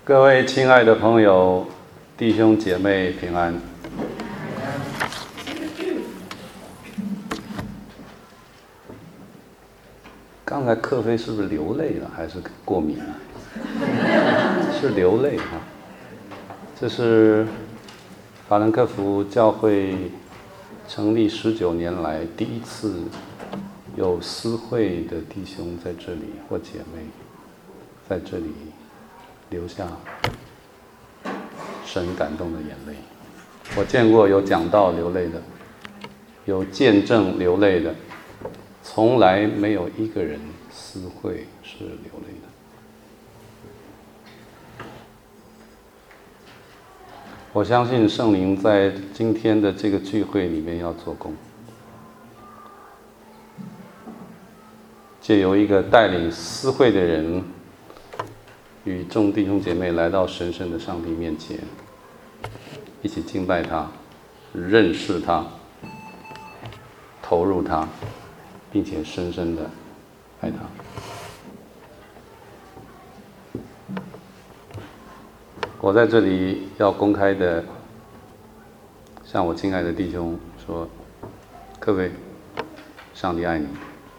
各位亲爱的朋友、弟兄姐妹平安。刚才克菲是不是流泪了，还是过敏了？是流泪哈。这是法兰克福教会成立19年来第一次有私会的弟兄在这里，或姐妹在这里留下神感动的眼泪。我见过有讲道流泪的，有见证流泪的，从来没有一个人私会是流泪的。我相信圣灵在今天的这个聚会里面要做工，借由一个带领私会的人，与众弟兄姐妹来到神圣的上帝面前，一起敬拜他，认识他，投入他，并且深深的爱他。我在这里要公开的向我亲爱的弟兄说，各位，上帝爱你，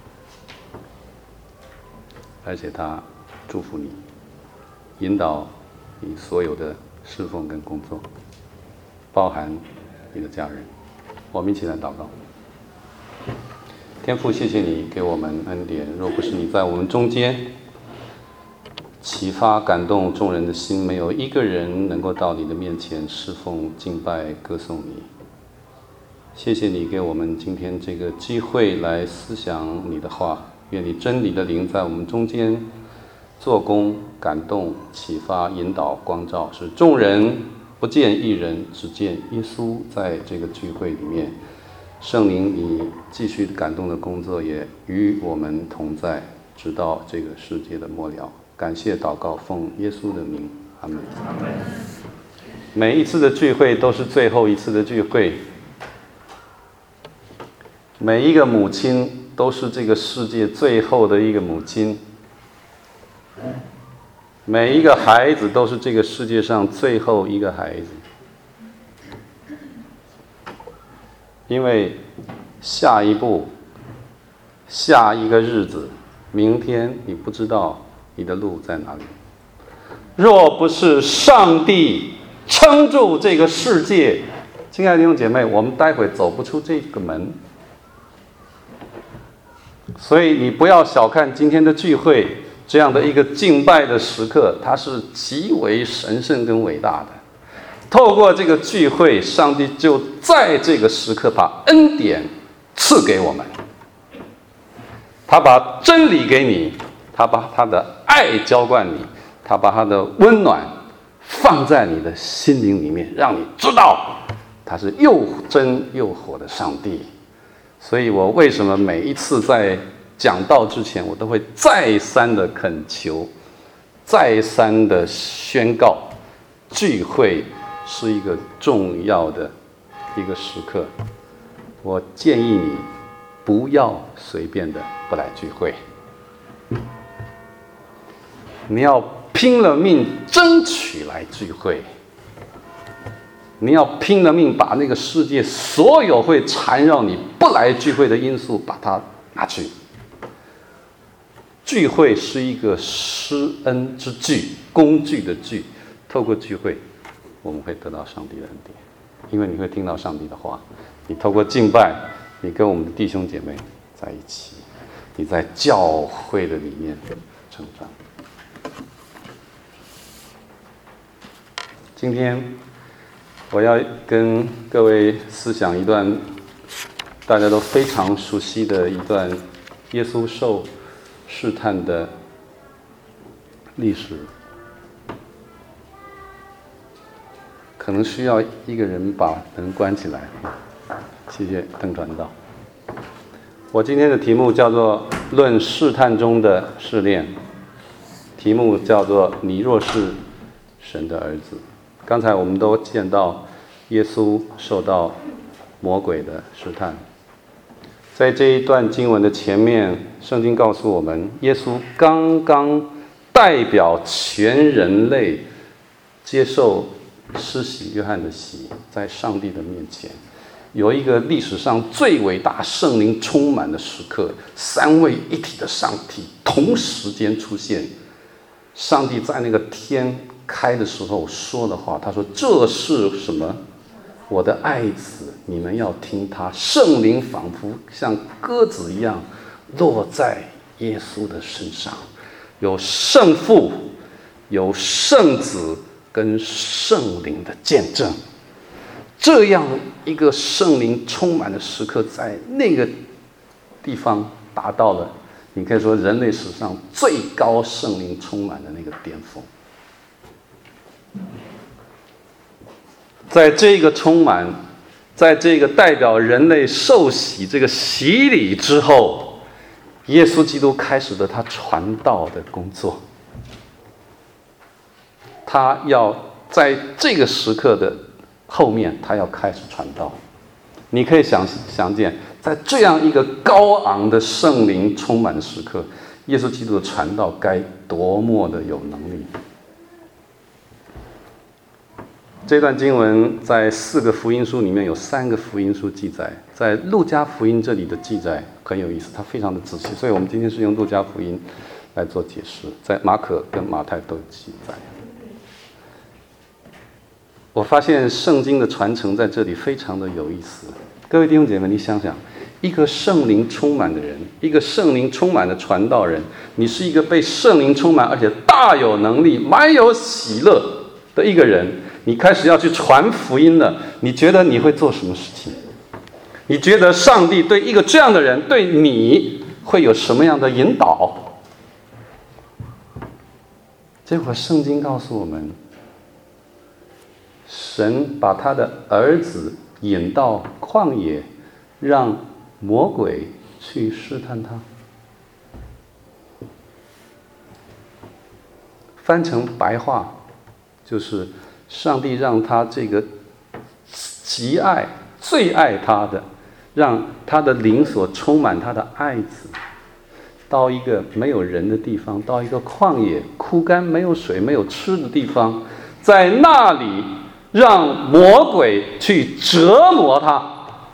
而且他祝福你，引导你所有的侍奉跟工作，包含你的家人。我们一起来祷告。天父，谢谢你给我们恩典，若不是你在我们中间启发感动众人的心，没有一个人能够到你的面前侍奉敬拜歌颂你。谢谢你给我们今天这个机会来思想你的话，愿你真理的灵在我们中间做工，感动启发引导光照，使众人不见一人，只见耶稣在这个聚会里面。圣灵你继续感动的工作也与我们同在，直到这个世界的末了。感谢祷告，奉耶稣的名，阿们。每一次的聚会都是最后一次的聚会，每一个母亲都是这个世界最后的一个母亲，每一个孩子都是这个世界上最后一个孩子。因为下一步、下一个日子、明天你不知道你的路在哪里。若不是上帝撑住这个世界，亲爱的弟兄姐妹，我们待会走不出这个门。所以你不要小看今天的聚会，这样的一个敬拜的时刻，它是极为神圣跟伟大的。透过这个聚会，上帝就在这个时刻把恩典赐给我们，他把真理给你，他把他的爱浇灌你，他把他的温暖放在你的心灵里面，让你知道他是又真又活的上帝。所以我为什么每一次在讲道之前，我都会再三的恳求，再三的宣告，聚会是一个重要的一个时刻。我建议你不要随便的不来聚会，你要拼了命争取来聚会，你要拼了命把那个世界所有会缠绕你不来聚会的因素把它拿去。聚会是一个施恩之具，工具的具，透过聚会我们会得到上帝的恩典，因为你会听到上帝的话，你透过敬拜，你跟我们的弟兄姐妹在一起，你在教会的里面成长。今天我要跟各位思想一段大家都非常熟悉的一段耶稣受试探的历史，可能需要一个人把门关起来。谢谢邓传道。我今天的题目叫做论试探中的试炼，题目叫做你若是神的儿子。刚才我们都见到耶稣受到魔鬼的试探，在这一段经文的前面，圣经告诉我们，耶稣刚刚代表全人类接受施洗约翰的洗，在上帝的面前，有一个历史上最伟大圣灵充满的时刻，三位一体的上帝同时间出现。上帝在那个天开的时候说的话，他说：“这是什么？我的爱子，你们要听他。”圣灵仿佛像鸽子一样落在耶稣的身上，有圣父，有圣子跟圣灵的见证。这样一个圣灵充满的时刻，在那个地方达到了，你可以说人类史上最高圣灵充满的那个巅峰。在这个充满，在这个代表人类受洗这个洗礼之后，耶稣基督开始了他传道的工作。他要在这个时刻的后面，他要开始传道。你可以想见，在这样一个高昂的圣灵充满的时刻，耶稣基督的传道该多么的有能力。这段经文在4个福音书里面有3个福音书记载，在路加福音这里的记载很有意思，它非常的仔细，所以我们今天是用路加福音来做解释，在马可跟马太都有记载。我发现圣经的传承在这里非常的有意思。各位弟兄姐妹，你想想，一个圣灵充满的人，一个圣灵充满的传道人，你是一个被圣灵充满而且大有能力、满有喜乐的一个人，你开始要去传福音了，你觉得你会做什么事情？你觉得上帝对一个这样的人，对你会有什么样的引导？结果圣经告诉我们，神把他的儿子引到旷野，让魔鬼去试探他。翻成白话，就是上帝让他这个极爱、最爱他的，让他的灵所充满他的爱子，到一个没有人的地方，到一个旷野、枯干、没有水、没有吃的地方，在那里让魔鬼去折磨他。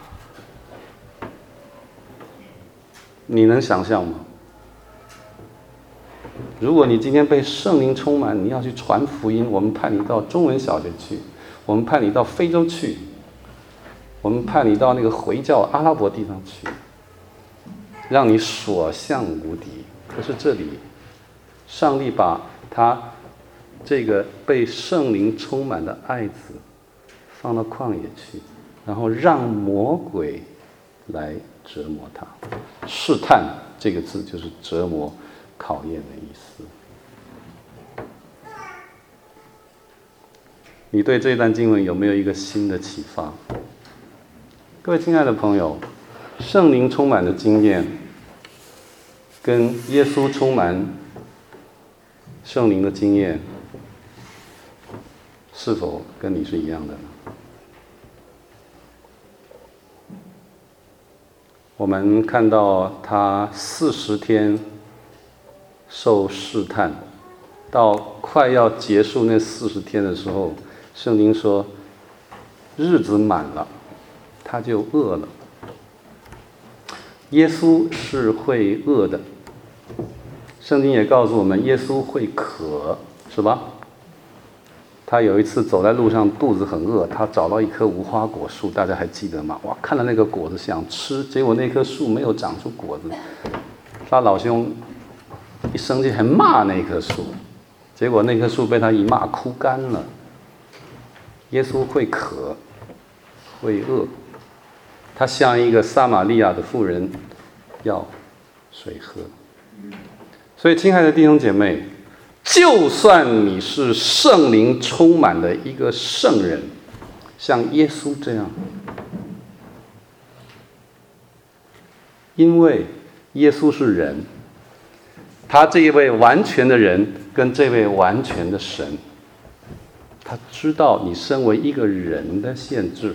你能想象吗？如果你今天被圣灵充满，你要去传福音，我们派你到中文小学去，我们派你到非洲去，我们派你到那个回教阿拉伯地方去，让你所向无敌。可是这里，上帝把他这个被圣灵充满的爱子放到旷野去，然后让魔鬼来折磨他。试探这个字就是折磨、考验的意思。你对这段经文有没有一个新的启发？各位亲爱的朋友，圣灵充满的经验跟耶稣充满圣灵的经验是否跟你是一样的呢？我们看到他40天受试探，到快要结束那40天的时候，圣经说日子满了，他就饿了。耶稣是会饿的，圣经也告诉我们耶稣会渴，是吧？他有一次走在路上，肚子很饿，他找到一棵无花果树，大家还记得吗？哇，看到那个果子想吃，结果那棵树没有长出果子，他老兄一生气还骂那棵树，结果那棵树被他一骂枯干了。耶稣会渴，会饿，他像一个撒玛利亚的妇人要水喝。所以亲爱的弟兄姐妹，就算你是圣灵充满的一个圣人，像耶稣这样，因为耶稣是人，他这一位完全的人跟这位完全的神，他知道你身为一个人的限制，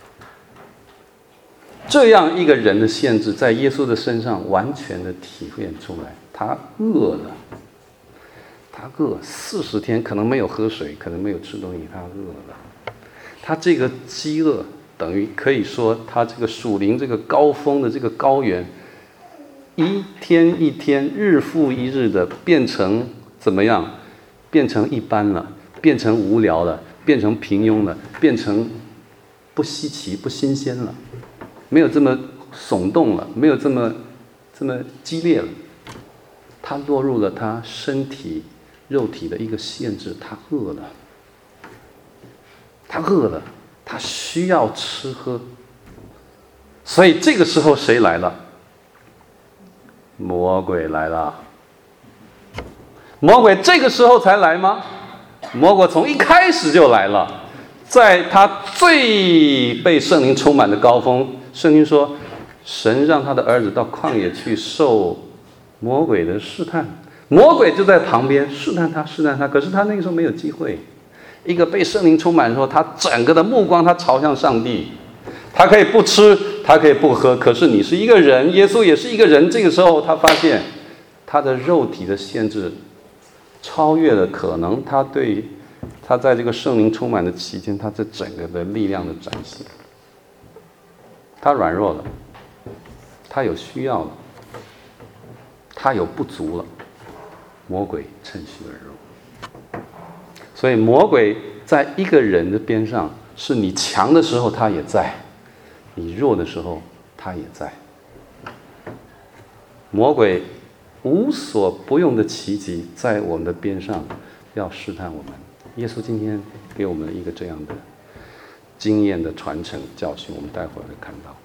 这样一个人的限制在耶稣的身上完全的体现出来。他饿了， 他饿，40天可能没有喝水，可能没有吃东西，他饿了。他这个饥饿等于可以说，他这个属灵这个高峰的这个高原，一天一天，日复一日的变成怎么样？变成一般了，变成无聊了，变成平庸了，变成不稀奇、不新鲜了，没有这么耸动了，没有这么激烈了。他落入了他身体肉体的一个限制，他饿了，他需要吃喝。所以这个时候谁来了？魔鬼来了。魔鬼这个时候才来吗？魔鬼从一开始就来了，在他最被圣灵充满的高峰，圣经说神让他的儿子到旷野去受魔鬼的试探，魔鬼就在旁边试探他，可是他那个时候没有机会。一个被圣灵充满的时候，他整个的目光他朝向上帝，他可以不吃，他可以不喝，可是你是一个人，耶稣也是一个人。这个时候他发现他的肉体的限制超越了可能他在这个圣灵充满的期间，他这整个的力量的展现，他软弱了，他有需要了，他有不足了，魔鬼趁虚而入。所以魔鬼在一个人的边上，是你强的时候他也在，你弱的时候他也在。魔鬼无所不用的奇迹在我们的边上要试探我们。耶稣今天给我们一个这样的经验的传承教训，我们待会儿会看到。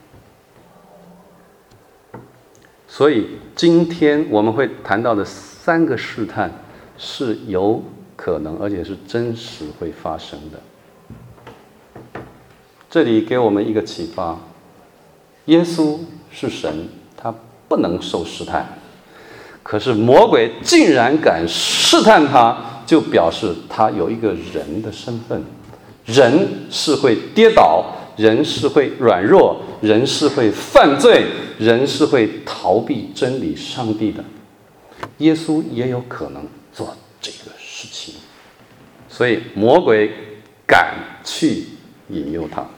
所以今天我们会谈到的3个试探是有可能而且是真实会发生的。这里给我们一个启发，耶稣是神，他不能受试探，可是魔鬼竟然敢试探他，就表示他有一个人的身份。人是会跌倒，人是会软弱，人是会犯罪，人是会逃避真理上帝的。耶稣也有可能做这个事情，所以魔鬼敢去引诱他。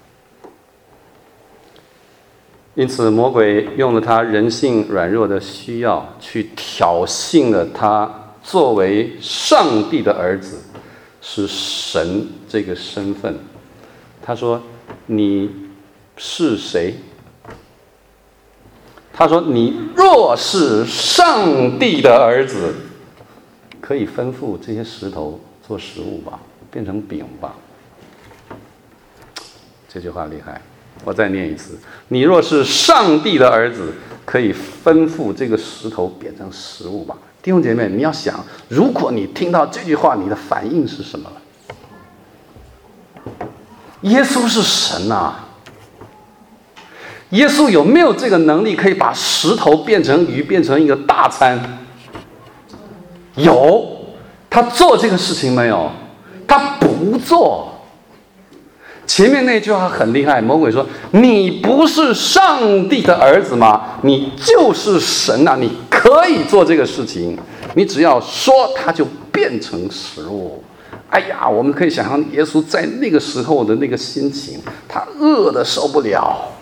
因此魔鬼用了他人性软弱的需要，去挑衅了他作为上帝的儿子，是神这个身份。他说你是谁？他说你若是上帝的儿子，可以吩咐这些石头做食物吧，变成饼吧。这句话厉害，我再念一次，你若是上帝的儿子，可以吩咐这个石头变成食物吧。弟兄姐妹，你要想，如果你听到这句话，你的反应是什么了？耶稣是神啊，耶稣有没有这个能力可以把石头变成鱼，变成一个大餐？有。他做这个事情没有？他不做。前面那句话很厉害，魔鬼说你不是上帝的儿子吗？你就是神啊，你可以做这个事情，你只要说它就变成食物。哎呀，我们可以想象耶稣在那个时候的那个心情，他饿得受不了，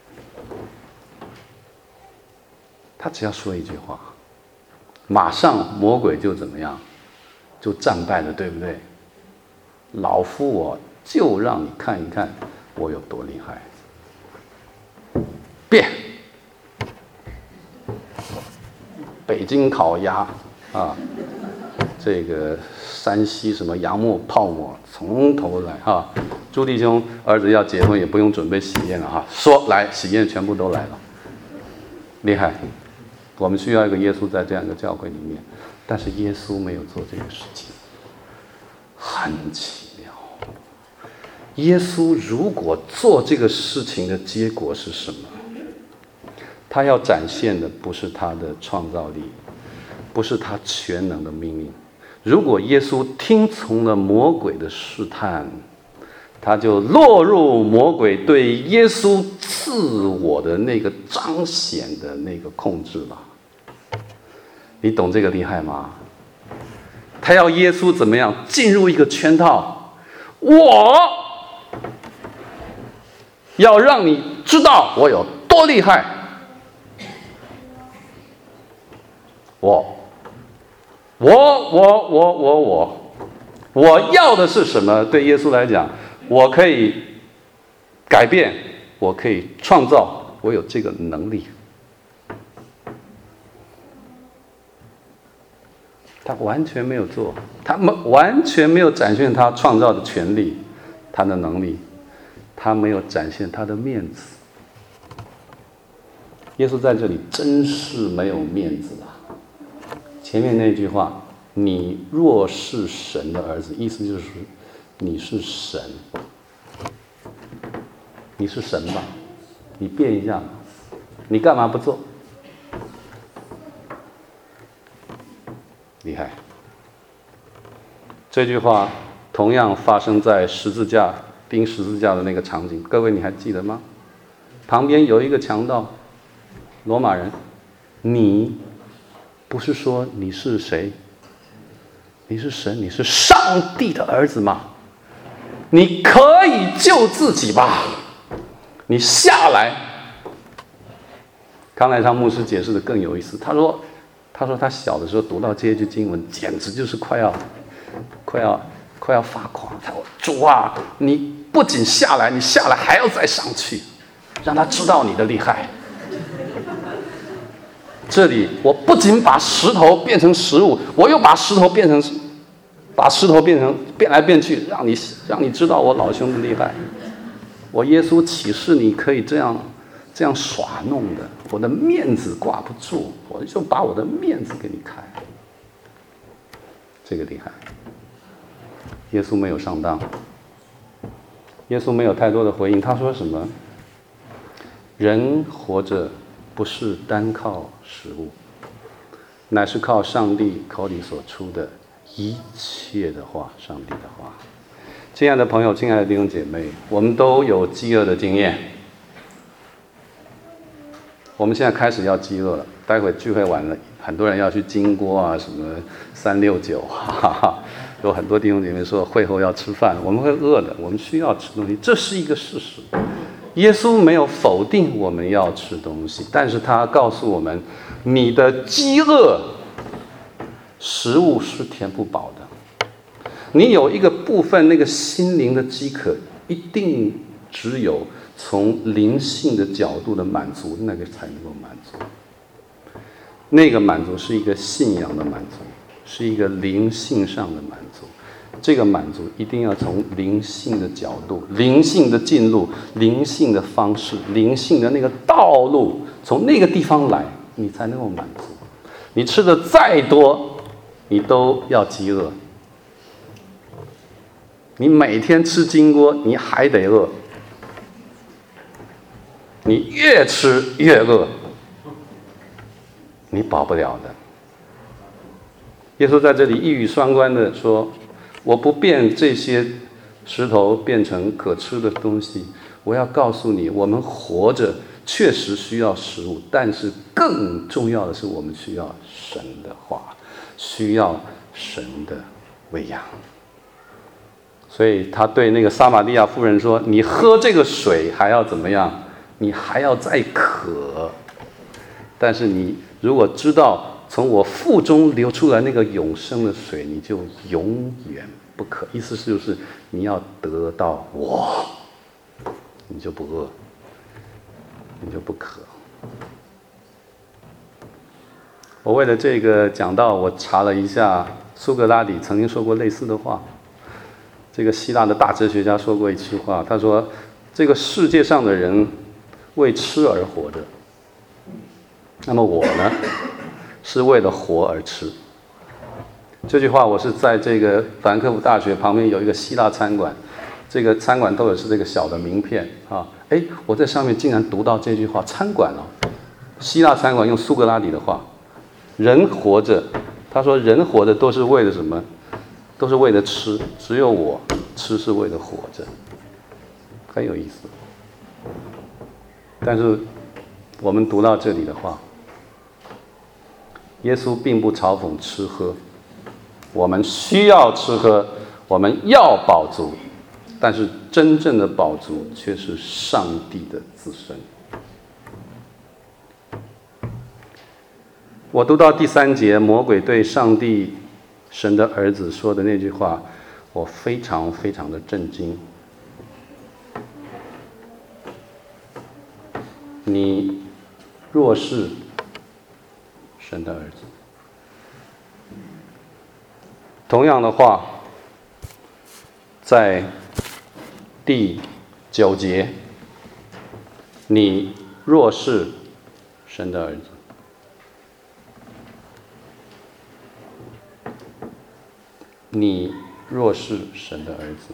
他只要说一句话，马上魔鬼就怎么样，就战败了，对不对？老夫我就让你看一看我有多厉害。变，北京烤鸭啊，这个山西什么洋木泡馍，从头来哈。朱弟兄儿子要结婚也不用准备喜宴了哈，说来喜宴全部都来了，厉害。我们需要一个耶稣在这样一个教会里面，但是耶稣没有做这个事情，很奇妙。耶稣如果做这个事情的结果是什么？他要展现的不是他的创造力，不是他全能的命令。如果耶稣听从了魔鬼的试探，他就落入魔鬼对耶稣自我的那个彰显的那个控制了。你懂这个厉害吗？ 他要耶稣怎么样进入一个圈套？我要让你知道我有多厉害。我要的是什么？对耶稣来讲，我可以改变，我可以创造，我有这个能力。他完全没有做，他完全没有展现他创造的权利，他的能力，他没有展现他的面子。耶稣在这里真是没有面子啊！前面那句话，你若是神的儿子，意思就是你是神，你是神吧？你变一下，你干嘛不做？厉害！这句话同样发生在十字架钉十字架的那个场景，各位你还记得吗？旁边有一个强盗，罗马人，你不是说你是谁？你是神，你是上帝的儿子吗？你可以救自己吧？你下来。康乃昌牧师解释的更有意思，他说他小的时候读到这一句经文，简直就是快要发狂。他说：“主啊，你不仅下来，你下来还要再上去，让他知道你的厉害。这里我不仅把石头变成食物，我又把石头变成变来变去，让你知道我老兄的厉害。我耶稣启示你可以这样耍弄的，我的面子挂不住，我就把我的面子给你开。这个厉害。耶稣没有上当，耶稣没有太多的回应。他说什么？人活着不是单靠食物，乃是靠上帝口里所出的一切的话，上帝的话。亲爱的朋友，亲爱的弟兄姐妹，我们都有饥饿的经验。我们现在开始要饥饿了，待会聚会完了，很多人要去金锅啊，什么369，哈哈，有很多弟兄姐妹说会后要吃饭，我们会饿的，我们需要吃东西，这是一个事实。耶稣没有否定我们要吃东西，但是他告诉我们，你的饥饿，食物是填不饱的。你有一个部分，那个心灵的饥渴，一定只有从灵性的角度的满足，那个才能够满足。那个满足是一个信仰的满足，是一个灵性上的满足。这个满足一定要从灵性的角度、灵性的进入、灵性的方式、灵性的那个道路，从那个地方来，你才能够满足。你吃的再多，你都要饥饿。你每天吃金锅，你还得饿。你越吃越饿，你饱不了的。耶稣在这里一语双关的说：“我不变这些石头变成可吃的东西，我要告诉你，我们活着确实需要食物，但是更重要的是，我们需要神的话，需要神的喂养。”所以他对那个撒玛利亚妇人说：“你喝这个水还要怎么样？你还要再渴。但是你如果知道从我腹中流出来那个永生的水，你就永远不渴。意思就是你要得到我，你就不饿，你就不渴。”我为了这个讲道，我查了一下，苏格拉底曾经说过类似的话。这个希腊的大哲学家说过一句话，他说：“这个世界上的人为吃而活着，那么我呢，是为了活而吃。”这句话我是在这个法兰克福大学旁边有一个希腊餐馆，这个餐馆都有是这个小的名片啊，我在上面竟然读到这句话，餐馆哦，希腊餐馆用苏格拉底的话，人活着，他说人活着都是为了什么？都是为了吃，只有我吃是为了活着，很有意思。但是我们读到这里的话，耶稣并不嘲讽吃喝， 我们需要吃喝，我们要饱足，但是真正的饱足却是上帝的自身。我读到第3节，魔鬼对上帝神的儿子说的那句话，我非常非常的震惊。你若是神的儿子，同样的话，在第9节，你若是神的儿子，你若是神的儿子。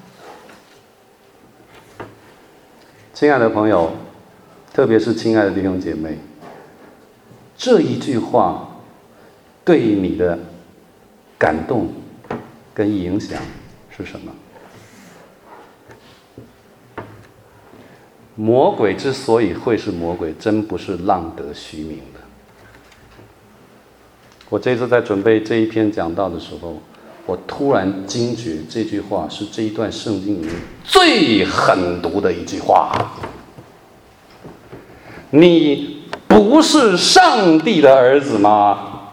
亲爱的朋友，特别是亲爱的弟兄姐妹，这一句话对你的感动跟影响是什么？魔鬼之所以会是魔鬼，真不是浪得虚名的。我这次在准备这一篇讲道的时候，我突然惊觉这句话是这一段圣经里面最狠毒的一句话。你不是上帝的儿子吗？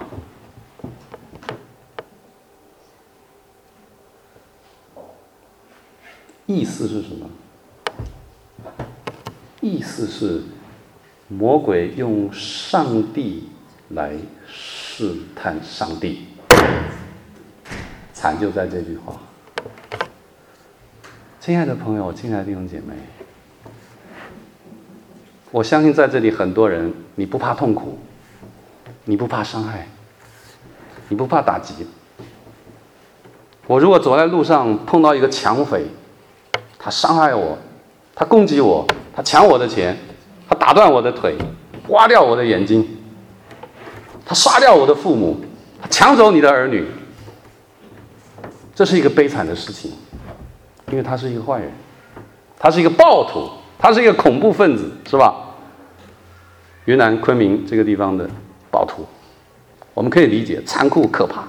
意思是什么？意思是魔鬼用上帝来试探上帝，惨就在这句话。亲爱的朋友，亲爱的弟兄姐妹，我相信在这里很多人，你不怕痛苦，你不怕伤害，你不怕打击。我如果走在路上碰到一个抢匪，他伤害我，他攻击我，他抢我的钱，他打断我的腿，挖掉我的眼睛，他杀掉我的父母，他抢走你的儿女，这是一个悲惨的事情，因为他是一个坏人，他是一个暴徒，他是一个恐怖分子，是吧？云南昆明这个地方的暴徒，我们可以理解，残酷可怕。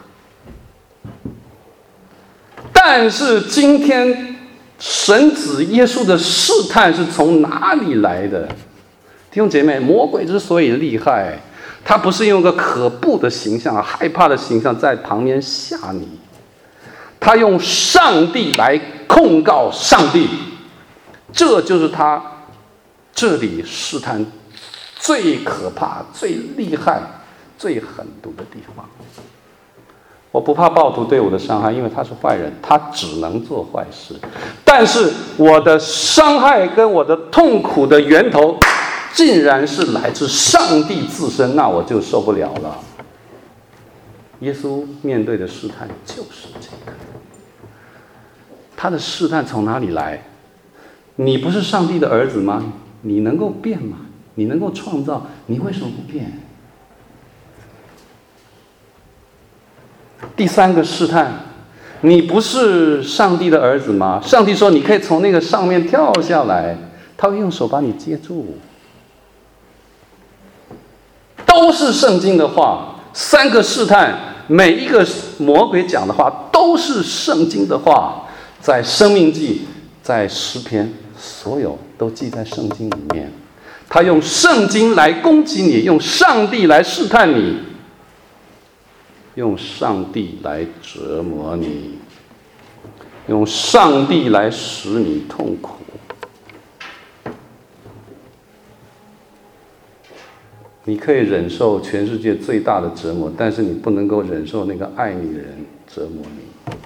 但是今天神子耶稣的试探是从哪里来的？弟兄姐妹，魔鬼之所以厉害，他不是用个可怖的形象、害怕的形象在旁边吓你，他用上帝来控告上帝，这就是他这里试探最可怕、最厉害、最狠毒的地方。我不怕暴徒对我的伤害，因为他是坏人，他只能做坏事。但是我的伤害跟我的痛苦的源头，竟然是来自上帝自身，那我就受不了了。耶稣面对的试探就是这个。他的试探从哪里来？你不是上帝的儿子吗？你能够变吗？你能够创造，你为什么不变？第3个试探，你不是上帝的儿子吗？上帝说你可以从那个上面跳下来，他会用手把你接住。都是圣经的话，3个试探，每一个魔鬼讲的话都是圣经的话，在申命记，在诗篇，所有都记在圣经里面。他用圣经来攻击你，用上帝来试探你，用上帝来折磨你，用上帝来使你痛苦。你可以忍受全世界最大的折磨，但是你不能够忍受那个爱你的人折磨你。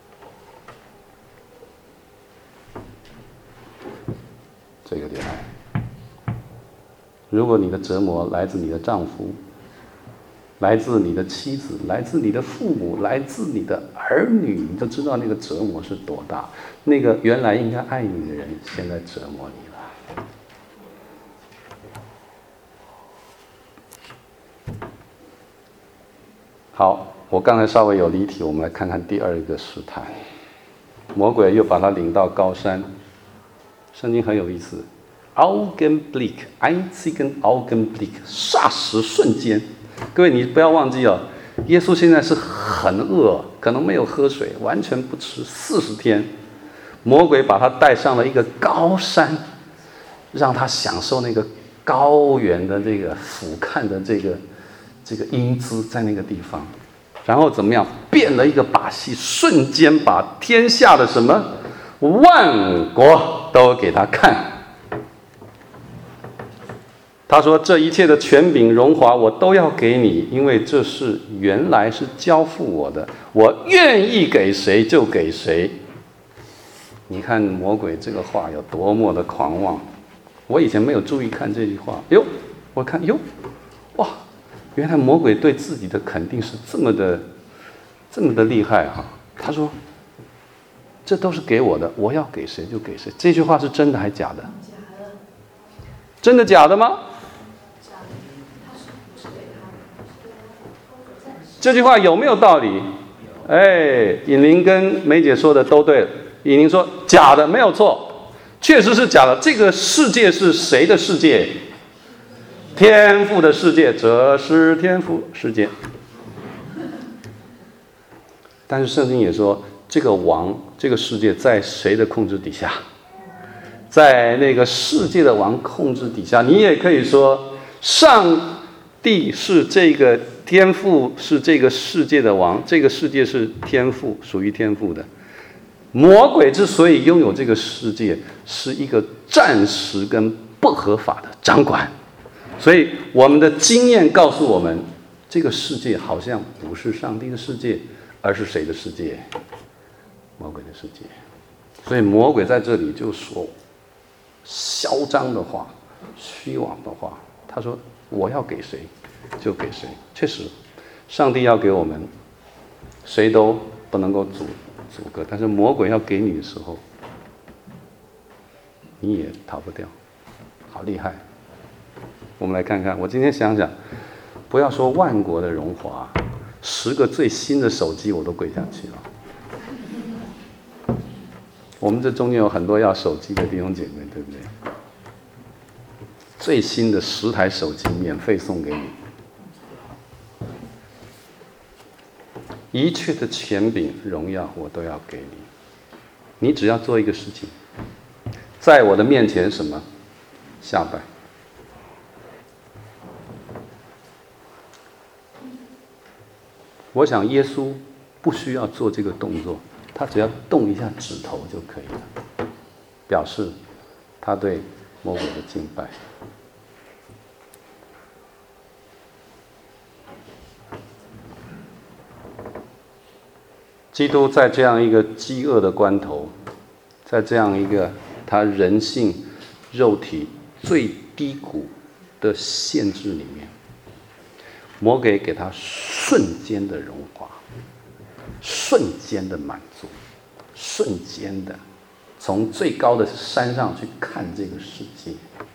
这个厉害。如果你的折磨来自你的丈夫，来自你的妻子，来自你的父母，来自你的儿女，你就知道那个折磨是多大。那个原来应该爱你的人，现在折磨你了。好，我刚才稍微有离题，我们来看看第2个试探。魔鬼又把他领到高山，圣经很有意思 ，Augenblick， einzigen Augenblick， 霎时瞬间。各位，你不要忘记哦，耶稣现在是很饿，可能没有喝水，完全不吃40天。魔鬼把他带上了一个高山，让他享受那个高原的这个俯瞰的这个英姿，在那个地方，然后怎么样，变了一个把戏，瞬间把天下的什么万国都给他看。他说：“这一切的权柄、荣华，我都要给你，因为这是原来是交付我的，我愿意给谁就给谁。”你看魔鬼这个话有多么的狂妄！我以前没有注意看这句话，我看哇，原来魔鬼对自己的肯定是这么的厉害啊！他说：“这都是给我的，我要给谁就给谁。”这句话是真的还假的？真的假的吗？这句话有没有道理？尹玲跟梅姐说的都对了。尹玲说假的，没有错，确实是假的。这个世界是谁的世界？天父的世界，这是天父世界。但是圣经也说，这个王，这个世界在谁的控制底下？在那个世界的王控制底下。你也可以说，上帝是这个天父，是这个世界的王，这个世界是天父，属于天父的。魔鬼之所以拥有这个世界，是一个暂时跟不合法的掌管。所以我们的经验告诉我们，这个世界好像不是上帝的世界，而是谁的世界？魔鬼的世界。所以魔鬼在这里就说嚣张的话，虚妄的话。他说我要给谁就给谁。确实上帝要给我们，谁都不能够阻隔，但是魔鬼要给你的时候，你也逃不掉。好厉害。我们来看看，我今天想想，不要说万国的荣华，10个最新的手机我都跪下去了。我们这中间有很多要手机的弟兄姐妹，对不对？最新的10台手机免费送给你，一切的权柄、荣耀我都要给你。你只要做一个事情，在我的面前什么？下拜。我想耶稣不需要做这个动作，他只要动一下指头就可以了，表示他对魔鬼的敬拜。基督在这样一个饥饿的关头，在这样一个他人性肉体最低谷的限制里面，魔鬼给他瞬间的荣华，瞬间的满足，瞬间的从最高的山上去看这个世界。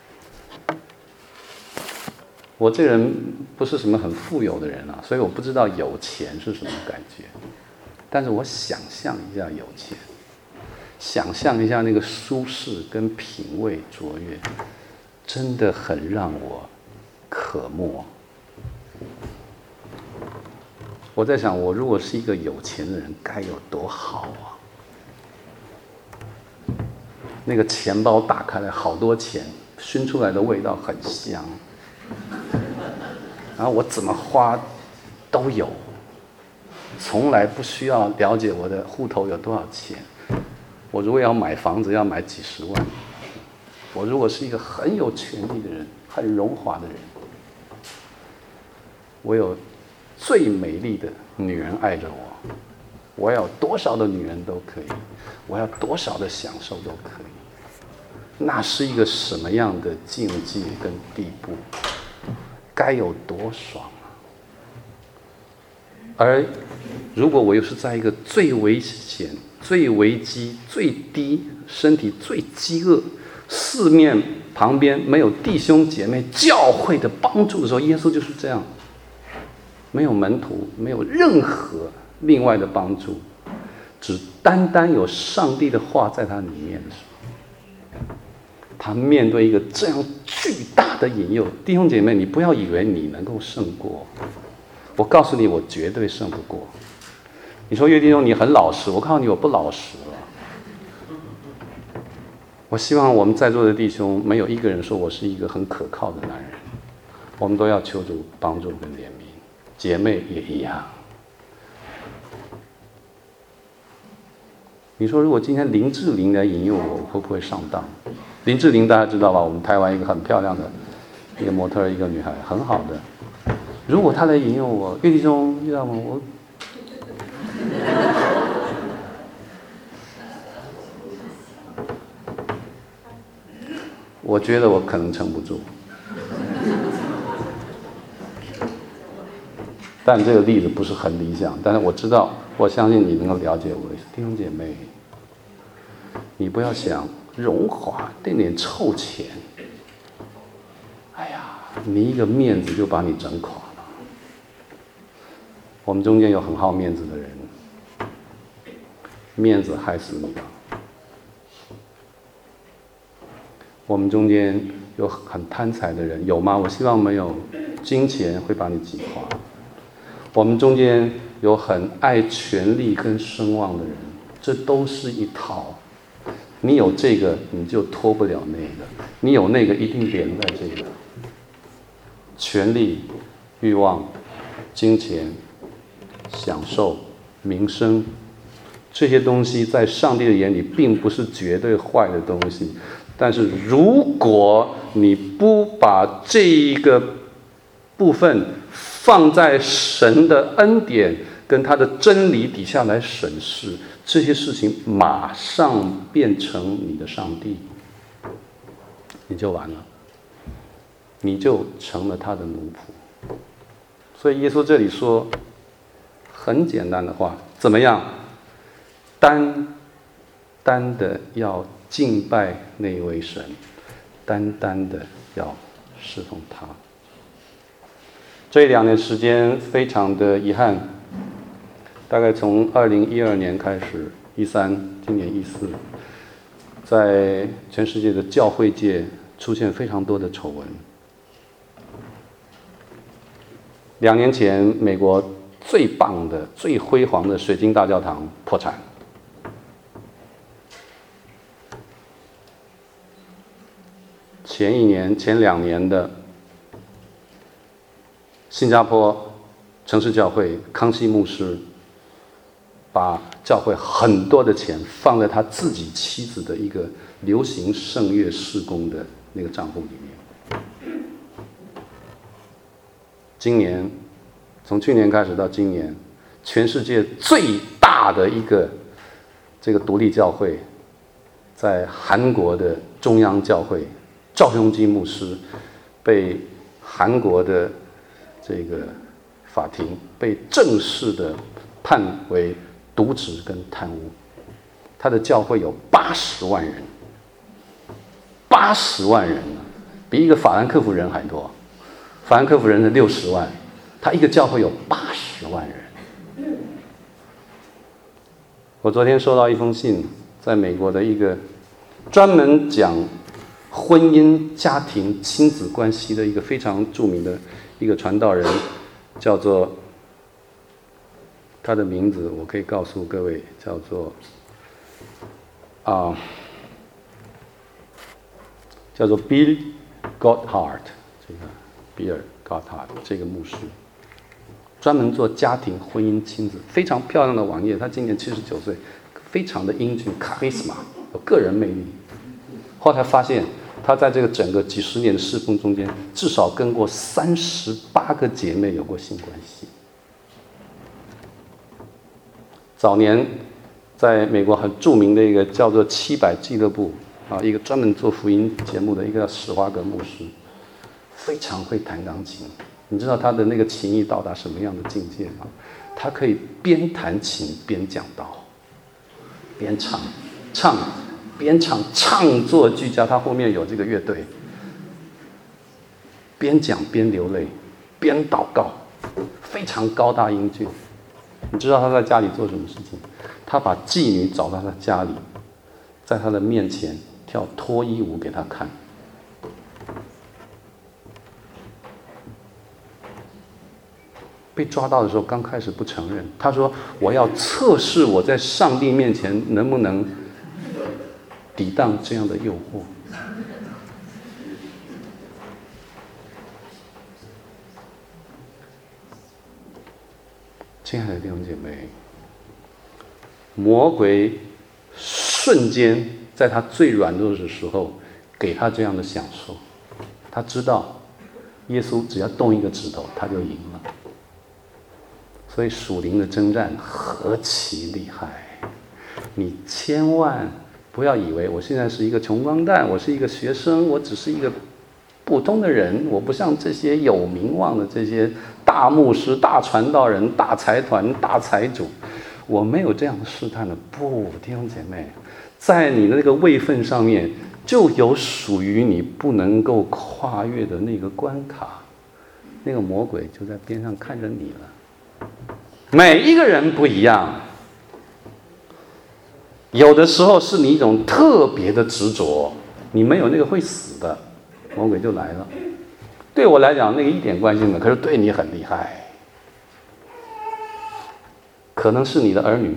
我这人不是什么很富有的人啊，所以我不知道有钱是什么感觉。但是我想象一下有钱，想象一下那个舒适跟品味卓越，真的很让我渴慕。我在想，我如果是一个有钱的人，该有多好啊！那个钱包打开来，好多钱，熏出来的味道很香，然后我怎么花都有。从来不需要了解我的户头有多少钱。我如果要买房子，要买几十万。我如果是一个很有权力的人，很荣华的人，我有最美丽的女人爱着我，我要多少的女人都可以，我要多少的享受都可以。那是一个什么样的境界跟地步？该有多爽！而如果我又是在一个最危险、最危机、最低、身体最饥饿、四面旁边没有弟兄姐妹教会的帮助的时候，耶稣就是这样，没有门徒，没有任何另外的帮助，只单单有上帝的话在他里面的时候，他面对一个这样巨大的引诱，弟兄姐妹，你不要以为你能够胜过。我告诉你，我绝对胜不过。 你说岳弟兄你很老实，我告诉你我不老实了。我希望我们在座的弟兄没有一个人说我是一个很可靠的男人，我们都要求主帮助跟怜悯，姐妹也一样。你说如果今天林志玲来引诱我，会不会上当？林志玲大家知道吧？我们台湾一个很漂亮的一个模特，一个女孩，很好的。如果她来引诱我，岳弟兄，你知道吗？我觉得我可能撑不住。但这个例子不是很理想，但是我知道，我相信你能够了解我的弟兄姐妹。你不要想荣华带点臭钱，哎呀，你一个面子就把你整垮了。我们中间有很好面子的人，面子害死你了。我们中间有很贪财的人，有吗？我希望没有。金钱会把你击垮。我们中间有很爱权力跟声望的人，这都是一套。你有这个，你就脱不了那个；你有那个，一定连在这个。权力、欲望、金钱、享受、名声，这些东西在上帝的眼里并不是绝对坏的东西。但是如果你不把这一个部分放在神的恩典跟他的真理底下来审视，这些事情马上变成你的上帝，你就完了，你就成了他的奴仆。所以耶稣这里说很简单的话，怎么样？单单的要敬拜那一位神，单单的要侍奉他。这2年时间非常的遗憾，大概从2012年开始，13，今年14，在全世界的教会界出现非常多的丑闻。2年前，美国最棒的、最辉煌的水晶大教堂破产。前2年的新加坡城市教会康熙牧师，把教会很多的钱放在他自己妻子的一个流行圣乐事工的那个账户里面。今年，从去年开始到今年，全世界最大的一个这个独立教会，在韩国的中央教会赵雍基牧师，被韩国的这个法庭被正式的判为渎职跟贪污。他的教会有80万人，80万人呢，比一个法兰克福人还多。法兰克福人是60万，他一个教会有80万人。我昨天收到一封信，在美国的一个专门讲婚姻、家庭、亲子关系的一个非常著名的一个传道人，叫做，他的名字我可以告诉各位，叫做叫做 Bill Gothard， 这个比尔·高塔这个牧师，专门做家庭、婚姻、亲子，非常漂亮的网页。他今年79岁，非常的英俊 ，charisma， 有个人魅力。后来发现，他在这个整个几十年的侍奉中间，至少跟过38个姐妹有过性关系。早年在美国很著名的一个叫做700俱乐部一个专门做福音节目的一个史华格牧师，非常会弹钢琴。你知道他的那个琴艺到达什么样的境界吗？他可以边弹琴边讲道，边边唱作俱佳。他后面有这个乐队，边讲边流泪，边祷告，非常高大英俊。你知道他在家里做什么事情？他把妓女找到他家里，在他的面前跳脱衣舞给他看。 被抓到的时候，刚开始不承认，他说：“我要测试我在上帝面前能不能抵挡这样的诱惑。”亲爱的弟兄姐妹，魔鬼瞬间在他最软弱的时候，给他这样的享受。他知道，耶稣只要动一个指头，他就赢了。所以属灵的征战何其厉害！你千万不要以为我现在是一个穷光蛋，我是一个学生，我只是一个普通的人，我不像这些有名望的这些大牧师、大传道人、大财团、大财主，我没有这样的试探的。不，弟兄姐妹，在你的那个位分上面，就有属于你不能够跨越的那个关卡，那个魔鬼就在边上看着你了。每一个人不一样，有的时候是你一种特别的执着，你没有那个会死的，魔鬼就来了。对我来讲，那个一点关系没有，可是对你很厉害。可能是你的儿女，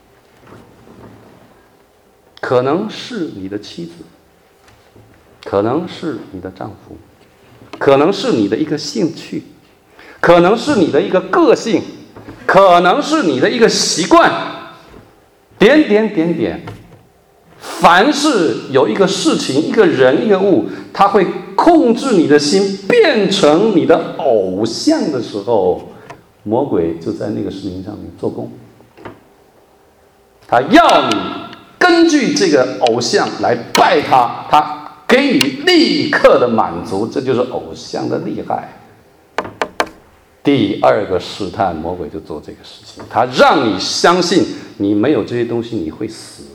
可能是你的妻子，可能是你的丈夫，可能是你的一个兴趣，可能是你的一个个性，可能是你的一个习惯，点点点点。凡是有一个事情、一个人、一个物，它会控制你的心，变成你的偶像的时候，魔鬼就在那个事情上面做工。他要你根据这个偶像来拜他，他给你立刻的满足，这就是偶像的厉害。第二个试探，魔鬼就做这个事情，他让你相信你没有这些东西你会死。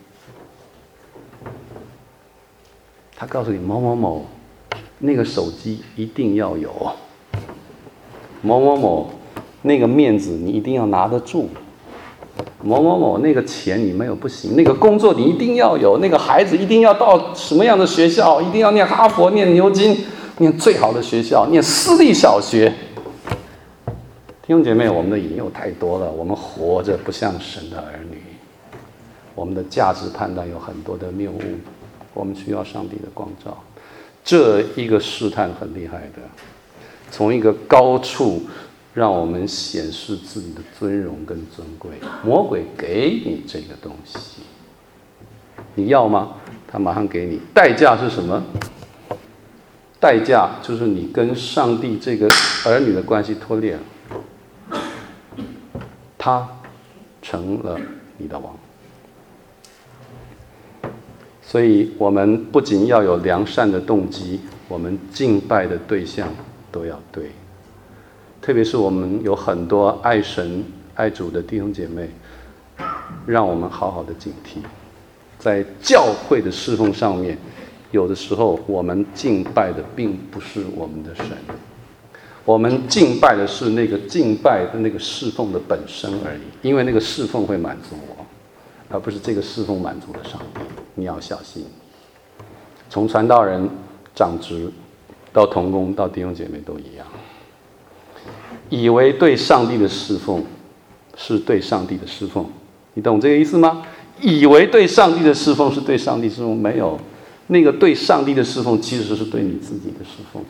他告诉你某某某，那个手机一定要有；某某某，那个面子你一定要拿得住；某某某，那个钱你没有不行；那个工作你一定要有；那个孩子一定要到什么样的学校，一定要念哈佛、念牛津、念最好的学校、念私立小学。弟兄姐妹，我们的引诱太多了，我们活着不像神的儿女，我们的价值判断有很多的谬误。我们需要上帝的光照。这一个试探很厉害的，从一个高处让我们显示自己的尊荣跟尊贵。魔鬼给你这个东西，你要吗？他马上给你。代价是什么？代价就是你跟上帝这个儿女的关系脱裂了，他成了你的王。所以我们不仅要有良善的动机，我们敬拜的对象都要对。特别是我们有很多爱神爱主的弟兄姐妹，让我们好好的警惕。在教会的侍奉上面，有的时候我们敬拜的并不是我们的神，我们敬拜的是那个敬拜的那个侍奉的本身而已，因为那个侍奉会满足我，而不是这个侍奉满足了上帝。你要小心，从传道人、长职到同工到弟兄姐妹都一样，以为对上帝的侍奉是对上帝的侍奉，你懂这个意思吗？以为对上帝的侍奉是对上帝侍奉，没有，那个对上帝的侍奉其实是对你自己的侍奉。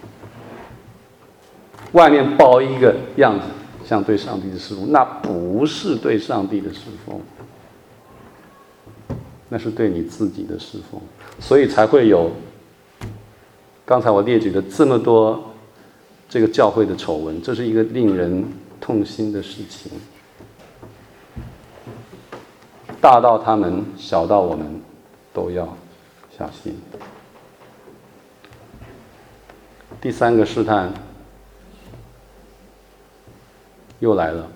外面包一个样子，像对上帝的侍奉，那不是对上帝的侍奉，那是对你自己的侍奉。所以才会有刚才我列举的这么多这个教会的丑闻，这是一个令人痛心的事情。大到他们，小到我们，都要小心。第三个试探又来了，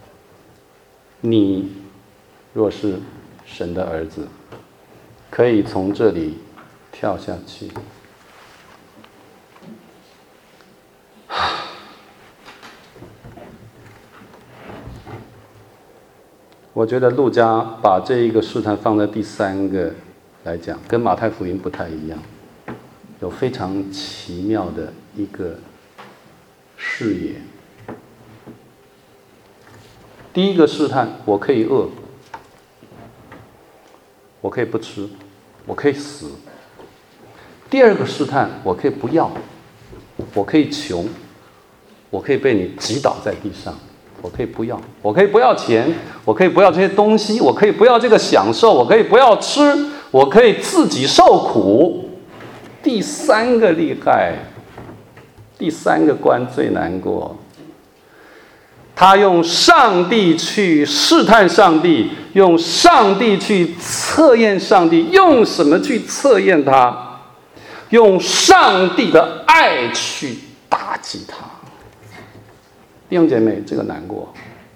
你若是神的儿子，可以从这里跳下去。我觉得路加把这一个试探放在第三个来讲，跟马太福音不太一样，有非常奇妙的一个视野。 第一个试探，我可以饿，我可以不吃，我可以死。第二个试探，我可以不要，我可以穷，我可以被你击倒在地上，我可以不要，我可以不要钱，我可以不要这些东西，我可以不要这个享受，我可以不要吃，我可以自己受苦。第三个厉害，第三个关最难过。他用上帝去试探上帝，用上帝去测验上帝，用什么去测验他？用上帝的爱去打击他。弟兄姐妹，这个难过。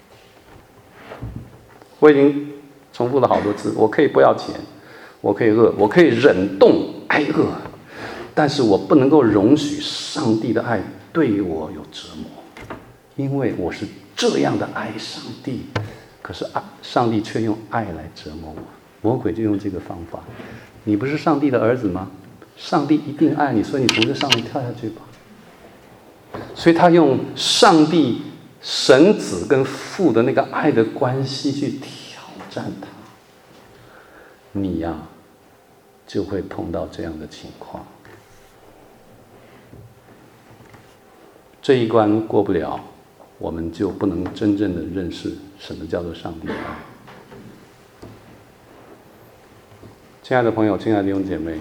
我已经重复了好多次，我可以不要钱，我可以饿，我可以忍冻挨饿，但是我不能够容许上帝的爱对我有折磨，因为我是这样的爱上帝，可是上帝却用爱来折磨我。魔鬼就用这个方法。你不是上帝的儿子吗？上帝一定爱你，所以你从这上面跳下去吧。所以他用上帝神子跟父的那个爱的关系去挑战他，你呀，就会碰到这样的情况。这一关过不了，我们就不能真正的认识什么叫做上帝的爱。亲爱的朋友，亲爱的弟兄姐妹，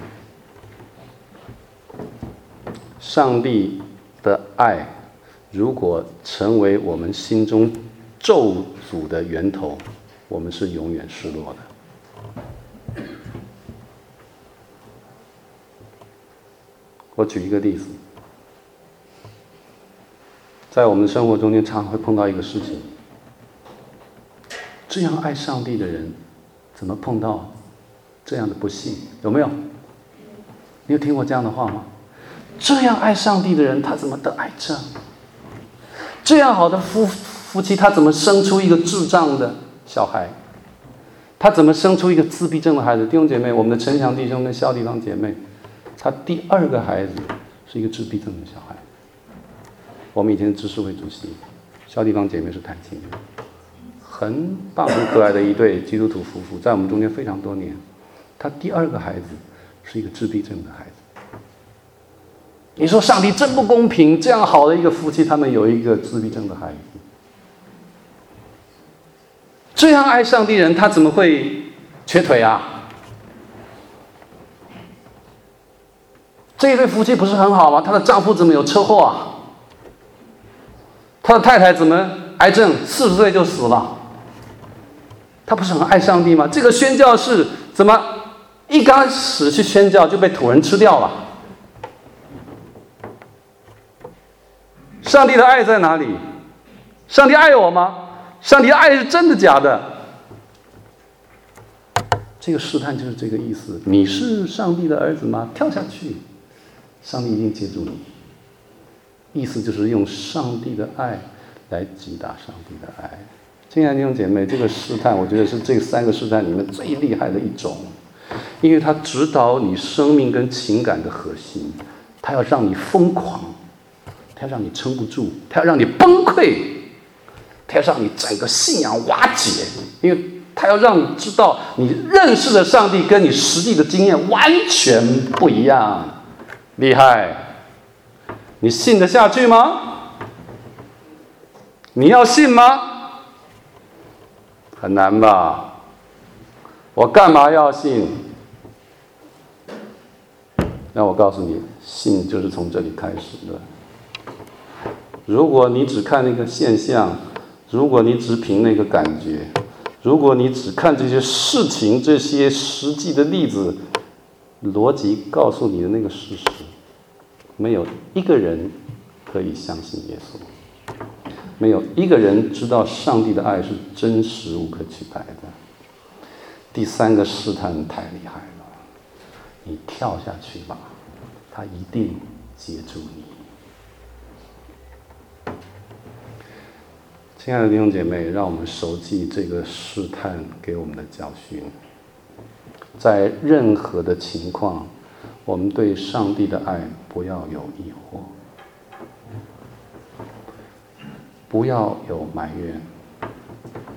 上帝的爱如果成为我们心中咒诅的源头，我们是永远失落的。我举一个例子，在我们生活中间常会碰到一个事情，这样爱上帝的人怎么碰到这样的不幸？有没有？你有听过这样的话吗？这样爱上帝的人，他怎么得癌症？这样好的夫妻，他怎么生出一个智障的小孩？他怎么生出一个自闭症的孩子？弟兄姐妹，我们的陈翔弟兄跟肖地方姐妹，他第二个孩子是一个自闭症的小孩。我们以前是知识会主席，肖地方姐妹是弹琴的，很棒很可爱的一对基督徒夫妇，在我们中间非常多年。他第二个孩子是一个自闭症的孩子。你说上帝真不公平，这样好的一个夫妻，他们有一个自闭症的孩子。这样爱上帝人，他怎么会瘸腿啊？这一对夫妻不是很好吗？她的丈夫怎么有车祸啊？她的太太怎么癌症40岁就死了？他不是很爱上帝吗？这个宣教士怎么一开始去宣教就被土人吃掉了？上帝的爱在哪里？上帝爱我吗？上帝的爱是真的假的？这个试探就是这个意思。你是上帝的儿子吗？跳下去，上帝一定接住你。意思就是用上帝的爱来击打上帝的爱。亲爱的弟兄姐妹，这个试探，我觉得是这3个试探里面最厉害的一种，因为它指导你生命跟情感的核心，它要让你疯狂，它要让你撑不住，它要让你崩溃，它要让你整个信仰瓦解，因为它要让你知道你认识的上帝跟你实际的经验完全不一样。厉害，你信得下去吗？你要信吗？很难吧？我干嘛要信？那我告诉你，信就是从这里开始的。如果你只看那个现象，如果你只凭那个感觉，如果你只看这些事情，这些实际的例子，逻辑告诉你的那个事实，没有一个人可以相信耶稣，没有一个人知道上帝的爱是真实无可取代的。第3个试探太厉害了，你跳下去吧，他一定接住你。亲爱的弟兄姐妹，让我们熟记这个试探给我们的教训。在任何的情况，我们对上帝的爱不要有疑惑，不要有埋怨，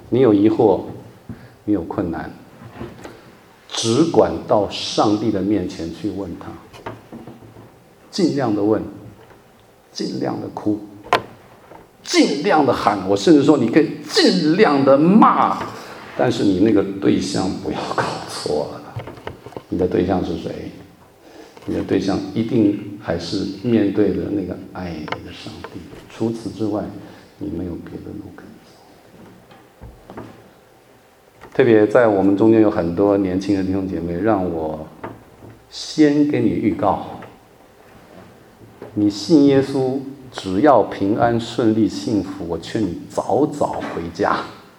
你有疑惑，你有困难，只管到上帝的面前去问他，尽量的问，尽量的哭，尽量的喊，我甚至说你可以尽量的骂，但是你那个对象不要搞错了。你的对象是谁？你的对象一定还是面对的那个爱你的上帝，除此之外你没有别的路可以走。特别在我们中间有很多年轻的弟兄姐妹，让我先给你预告，你信耶稣只要平安顺利幸福，我劝你早早回家。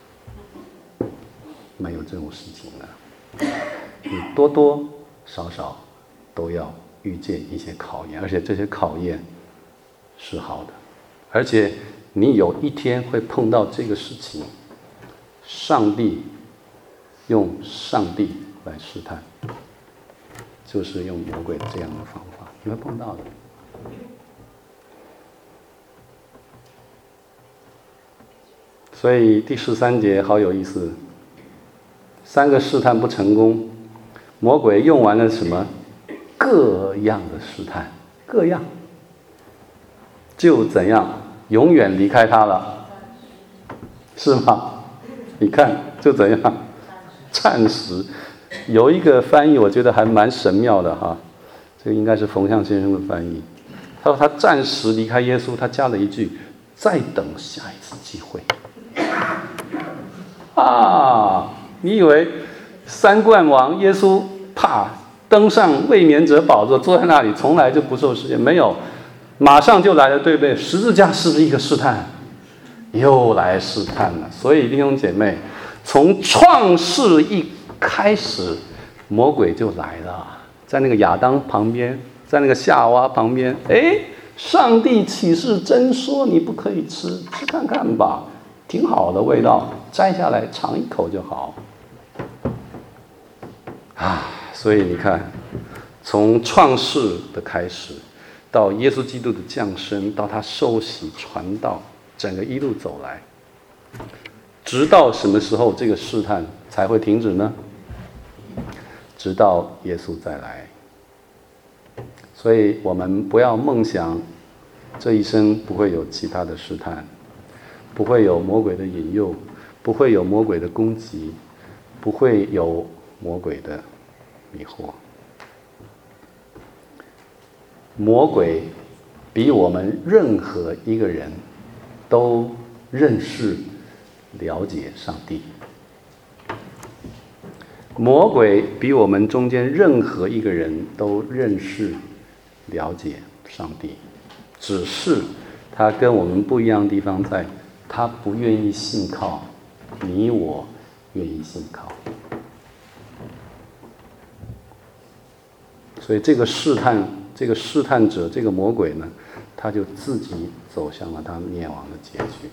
没有这种事情的，你多多少少都要遇见一些考验，而且这些考验是好的，而且你有一天会碰到这个事情，上帝用上帝来试探，就是用魔鬼这样的方法，你会碰到的。所以第13节好有意思，3个试探不成功，魔鬼用完了什么？各样的试探，各样，就怎样，永远离开他了，是吗？你看，就怎样，暂时。有一个翻译我觉得还蛮神妙的哈，这个应该是冯象先生的翻译。他说他暂时离开耶稣，他加了一句：再等下一次机会。啊，你以为3冠王耶稣登上卫冕者宝座，坐在那里从来就不受试验？没有，马上就来了，对不对？十字架是不是一个试探？又来试探了。所以弟兄姐妹，从创世一开始，魔鬼就来了，在那个亚当旁边，在那个夏娃旁边，上帝启示真说你不可以吃，吃看看吧，挺好的味道，摘下来尝一口就好。所以你看，从创世的开始，到耶稣基督的降生，到他受洗传道，整个一路走来，直到什么时候这个试探才会停止呢？直到耶稣再来。所以我们不要梦想这一生不会有其他的试探，不会有魔鬼的引诱，不会有魔鬼的攻击，不会有魔鬼的迷惑。魔鬼比我们任何一个人都认识了解上帝，魔鬼比我们中间任何一个人都认识了解上帝，只是他跟我们不一样的地方在，他不愿意信靠，你我愿意信靠。所以这个试探者，这个魔鬼呢，他就自己走向了他灭亡的结局。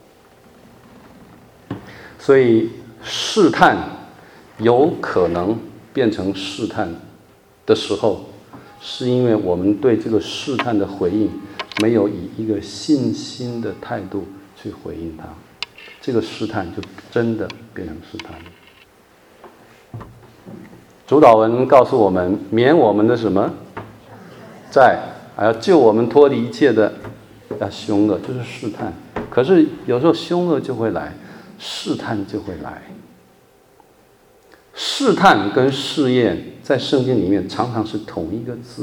所以试探有可能变成试探的时候，是因为我们对这个试探的回应没有以一个信心的态度去回应它，这个试探就真的变成试探。主导文告诉我们，免我们的什么债，还要救我们脱离一切的凶恶，就是试探。可是有时候凶恶就会来，试探就会来。试探跟试验在圣经里面常常是同一个字。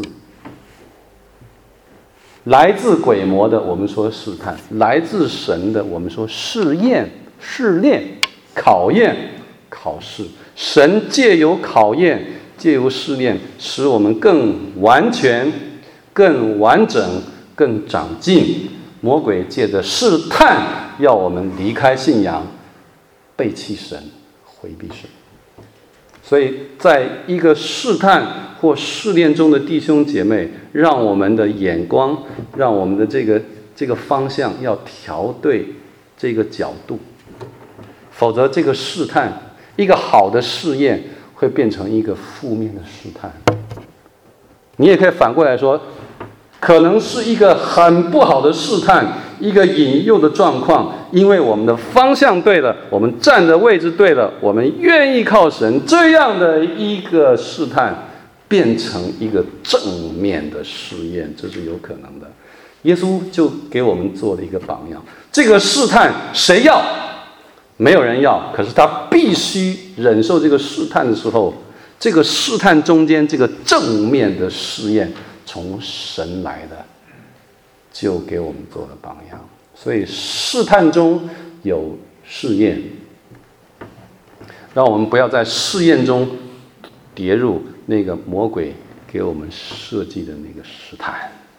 来自鬼魔的我们说试探，来自神的我们说试验、试炼、考验、考试。神借由考验，借由试炼，使我们更完全、更完整、更长进。魔鬼借着试探要我们离开信仰，背弃神，回避神。所以在一个试探或试炼中的弟兄姐妹，让我们的眼光，让我们的这个方向要调对这个角度，否则这个试探，一个好的试验会变成一个负面的试探。你也可以反过来说，可能是一个很不好的试探， 一个引诱的状况，因为我们的方向对了，我们站的位置对了，我们愿意靠神，这样的一个试探变成一个正面的试验，这是有可能的。耶稣就给我们做了一个榜样。这个试探谁要？没有人要，可是他必须忍受这个试探的时候，这个试探中间这个正面的试验从神来的，就给我们做了榜样。所以试探中有试验，让我们不要在试验中跌入那个魔鬼给我们设计的那个试探。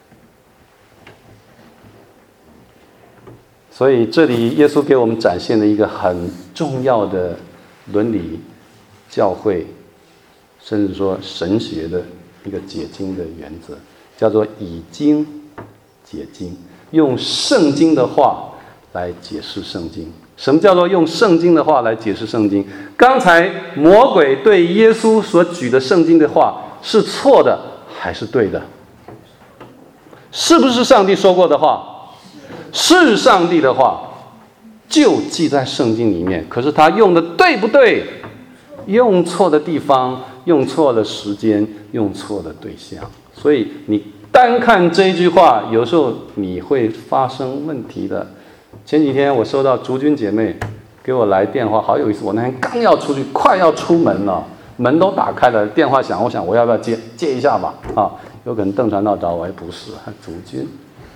所以这里耶稣给我们展现了一个很重要的伦理、教会，甚至说神学的一个解经的原则，叫做以经解经，用圣经的话来解释圣经。什么叫做用圣经的话来解释圣经？刚才魔鬼对耶稣所举的圣经的话是错的还是对的？是不是上帝说过的话？是上帝的话，就记在圣经里面。可是他用的对不对？用错的地方，用错了时间，用错了对象。所以你单看这一句话，有时候你会发生问题的。前几天我收到竹君姐妹给我来电话，好有意思。我那天刚要出去，快要出门了，门都打开了，电话响，我想我要不要接一下吧？有可能邓传道找我，不是竹君。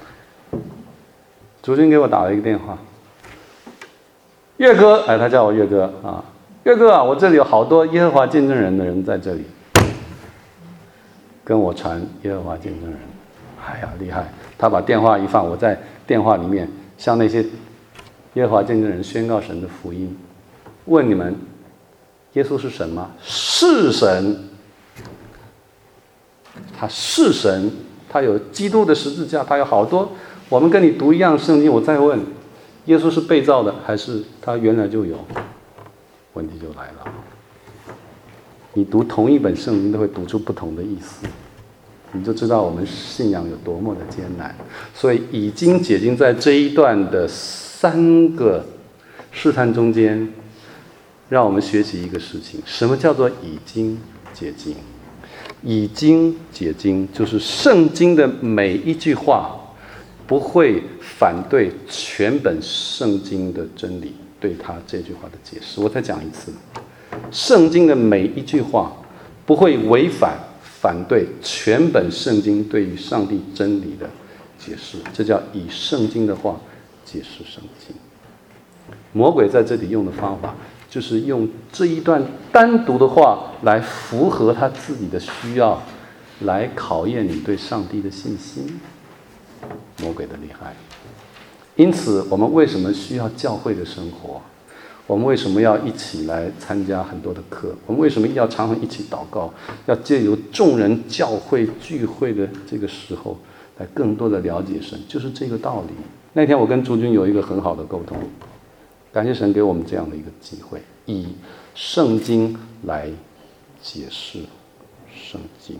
竹君给我打了一个电话，岳哥，他叫我岳哥啊，岳哥啊，我这里有好多耶和华见证人的人在这里，跟我传耶和华见证人，厉害！他把电话一放，我在电话里面向那些耶和华见证人宣告神的福音，问你们，耶稣是神吗？是神，他是神，他有基督的十字架，他有好多。我们跟你读一样圣经，我再问，耶稣是被造的还是他原来就有？问题就来了。你读同一本圣经都会读出不同的意思，你就知道我们信仰有多么的艰难。所以以经解经在这一段的3个试探中间，让我们学习一个事情：什么叫做以经解经？以经解经就是圣经的每一句话不会反对全本圣经的真理，对他这句话的解释。我再讲一次，圣经的每一句话不会违反、反对全本圣经对于上帝真理的解释，这叫以圣经的话解释圣经。魔鬼在这里用的方法，就是用这一段单独的话来符合他自己的需要，来考验你对上帝的信心。魔鬼的厉害。因此我们为什么需要教会的生活？我们为什么要一起来参加很多的课？我们为什么要常常一起祷告？要借由众人教会聚会的这个时候，来更多的了解神，就是这个道理。那天我跟朱军有一个很好的沟通，感谢神给我们这样的一个机会，以圣经来解释圣经。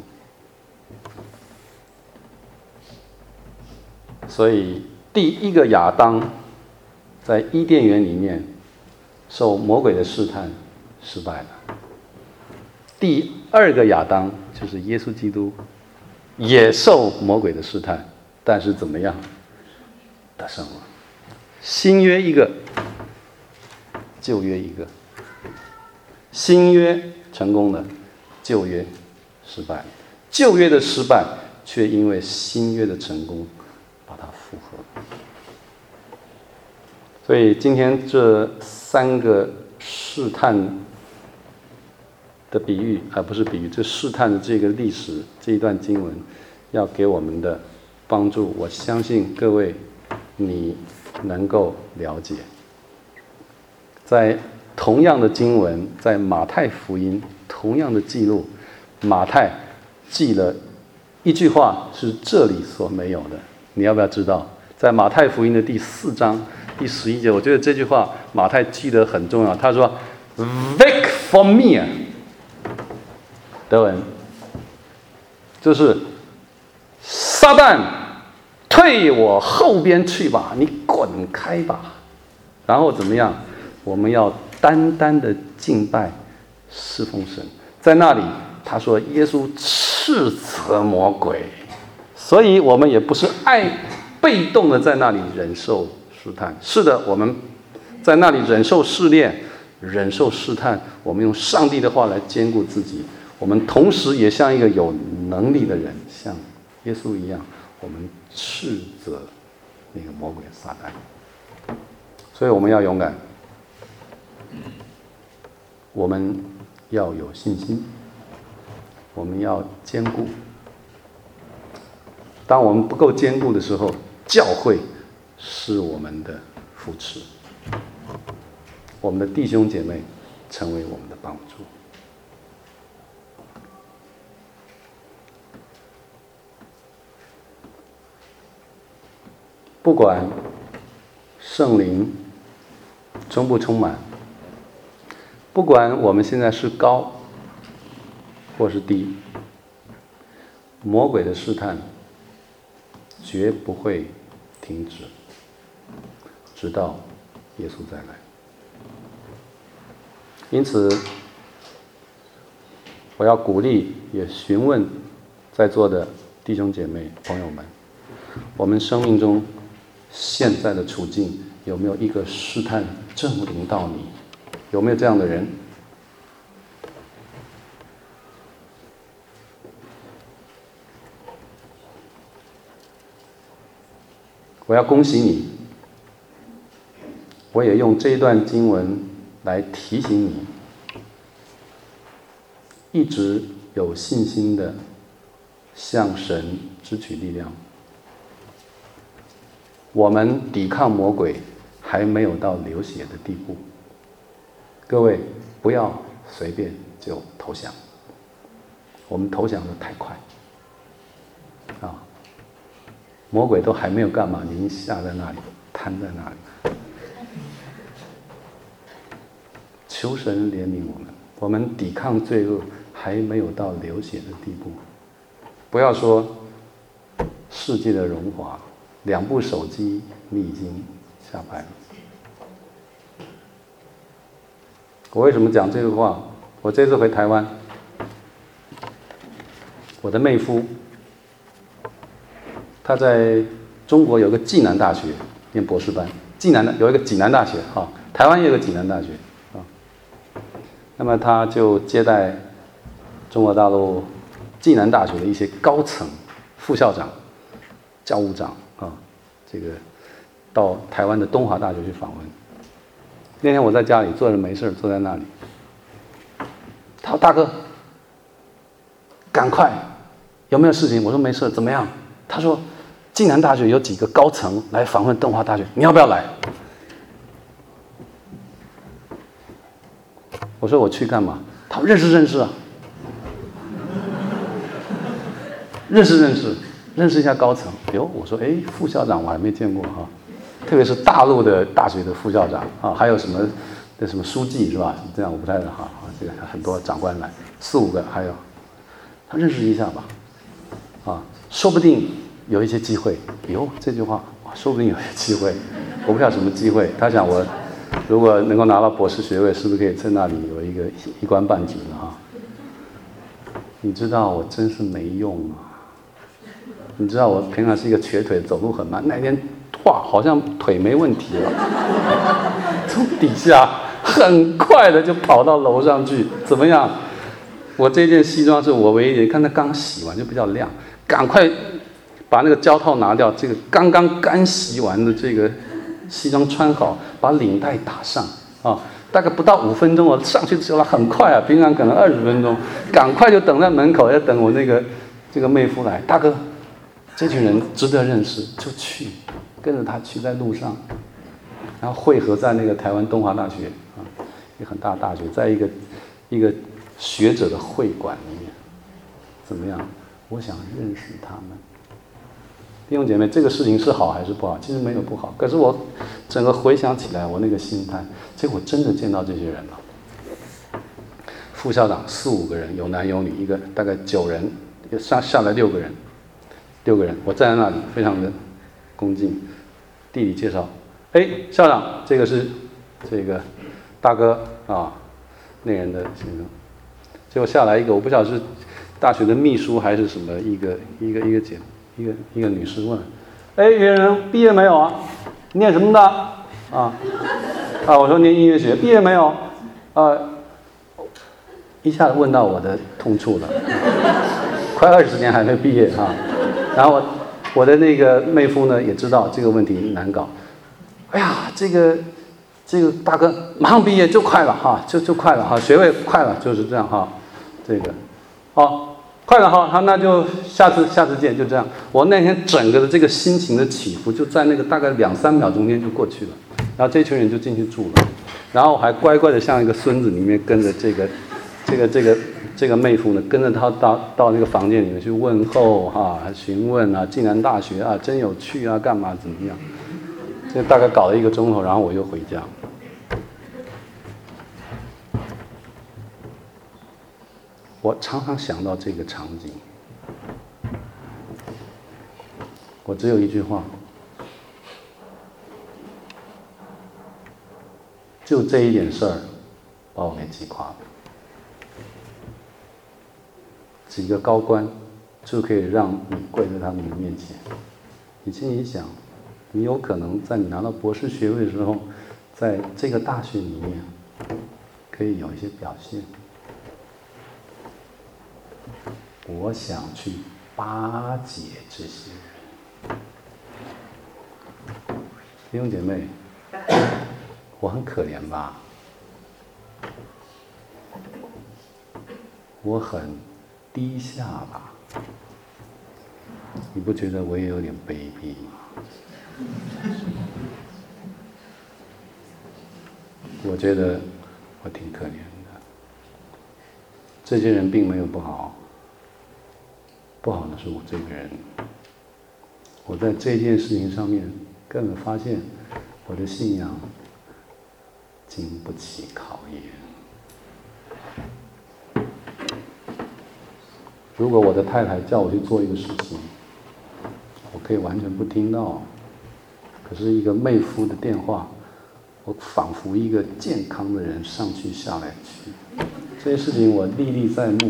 所以第一个亚当在伊甸园里面受魔鬼的试探失败了，第二个亚当就是耶稣基督也受魔鬼的试探，但是怎么样？得胜了。新约一个，旧约一个。新约成功了，旧约失败了。旧约的失败却因为新约的成功把它复合了。所以今天这3个试探的比喻，而不是比喻，这试探的这个历史，这一段经文要给我们的帮助，我相信各位你能够了解。在同样的经文，在马太福音同样的记录，马太记了一句话是这里所没有的，你要不要知道？在马太福音的第4章第11节，我觉得这句话马太记得很重要。他说 "Vec for me"， 德文就是撒旦退我后边去吧，你滚开吧。然后怎么样？我们要单单的敬拜侍奉神。在那里他说耶稣斥责魔鬼，所以我们也不是被动的在那里忍受试探。是的，我们在那里忍受试炼，忍受试探，我们用上帝的话来兼顾自己。我们同时也像一个有能力的人，像耶稣一样，我们斥责那个魔鬼撒旦。所以我们要勇敢，我们要有信心，我们要坚固。当我们不够坚固的时候，教会是我们的扶持，我们的弟兄姐妹成为我们的帮助。不管圣灵充不充满，不管我们现在是高或是低，魔鬼的试探绝不会停止，直到耶稣再来。因此，我要鼓励也询问在座的弟兄姐妹朋友们，我们生命中现在的处境有没有一个试探正临到你？有没有这样的人？我要恭喜你，我也用这一段经文来提醒你，一直有信心的向神支取力量。我们抵抗魔鬼还没有到流血的地步，各位不要随便就投降，我们投降的太快啊！魔鬼都还没有干嘛，你已经下在那里，瘫在那里。求神怜悯我们，我们抵抗罪恶还没有到流血的地步。不要说世界的荣华，2部手机你已经下拍了。我为什么讲这个话？我这次回台湾，我的妹夫他在中国有个暨南大学念博士班，有一个济南大学啊，台湾也有个济南大学啊。那么他就接待中国大陆暨南大学的一些高层、副校长、教务长啊，这个到台湾的东华大学去访问。那天我在家里坐着没事，坐在那里，他说：“大哥，赶快，有没有事情？”我说：“没事，怎么样？”他说：“暨南大学有几个高层来访问东华大学，你要不要来？”我说：“我去干嘛？”他说：“认识啊，认识一下高层。”哟，我说：“哎，副校长我还没见过哈，特别是大陆的大学的副校长啊，还有什么书记是吧？这样我不太好，这个很多长官来4、5个，还有他认识一下吧，啊，说不定有一些机会。”哟，这句话，说不定有些机会，我不知道什么机会。他想我如果能够拿到博士学位，是不是可以在那里有一个一官半职呢？哈，你知道我真是没用啊！你知道我平常是一个瘸腿，走路很慢，那天哇，好像腿没问题了，从底下很快的就跑到楼上去。怎么样？我这件西装是我唯一的，看它刚洗完就比较亮，赶快把那个胶套拿掉，这个刚洗完的这个西装穿好，把领带打上啊，大概不到5分钟，我上去之后很快啊，平常可能20分钟，赶快就等在门口，要等我这个妹夫来。大哥，这群人值得认识，就去跟着他去，在路上，然后汇合在那个台湾东华大学啊，一个很大的大学，在一个学者的会馆里面，怎么样？我想认识他们。弟兄姐妹，这个事情是好还是不好？其实没有不好，可是我整个回想起来，我那个心态，结果真的见到这些人了。副校长4、5个人，有男有女，一个大概9人，下来6个人，我站在那里，非常的恭敬。弟弟介绍，哎，校长，这个是这个大哥啊，那人的先生。结果下来一个，我不晓得是大学的秘书还是什么，一个女士问，哎，袁人毕业没有啊？念什么的？我说念音乐学，毕业没有？一下子问到我的痛处了，快20年还没毕业啊。然后我的那个妹夫呢也知道这个问题难搞，哎呀，这个大哥马上毕业就快了哈，就快了哈，学位快了，就是这样哈，这个，快了哈，那就下次见，就这样。我那天整个的这个心情的起伏，就在那个大概2-3秒钟间就过去了，然后这群人就进去住了，然后我还乖乖的像一个孙子里面跟着这个妹夫呢，跟着他到那个房间里面去问候询问啊，暨南大学啊，真有趣啊，干嘛怎么样？这大概搞了1个钟头，然后我又回家。我常常想到这个场景，我只有一句话，就这一点事儿，把我给击垮了。几个高官就可以让你跪在他们的面前，你心里想，你有可能在你拿到博士学位的时候，在这个大学里面可以有一些表现。我想去巴结这些人。弟兄姐妹，我很可怜吧？我很低下吧？你不觉得我也有点卑鄙吗？我觉得我挺可怜的。这些人并没有不好，不好的是我这个人。我在这件事情上面根本发现我的信仰经不起考验。如果我的太太叫我去做一个事情，我可以完全不听到。可是一个妹夫的电话，我仿佛一个健康的人上去下来去。这些事情我历历在目。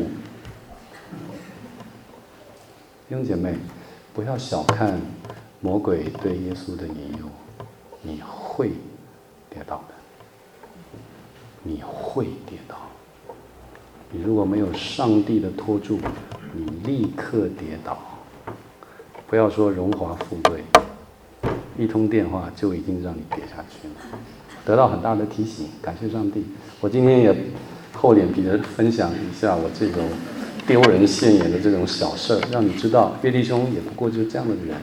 弟兄姐妹，不要小看魔鬼对耶稣的引诱，你会跌倒的，你会跌倒。你如果没有上帝的托住，你立刻跌倒。不要说荣华富贵，一通电话就已经让你跌下去了。得到很大的提醒，感谢上帝。我今天也厚脸皮的分享一下我这种丢人现眼的这种小事，让你知道岳弟兄也不过就是这样的人。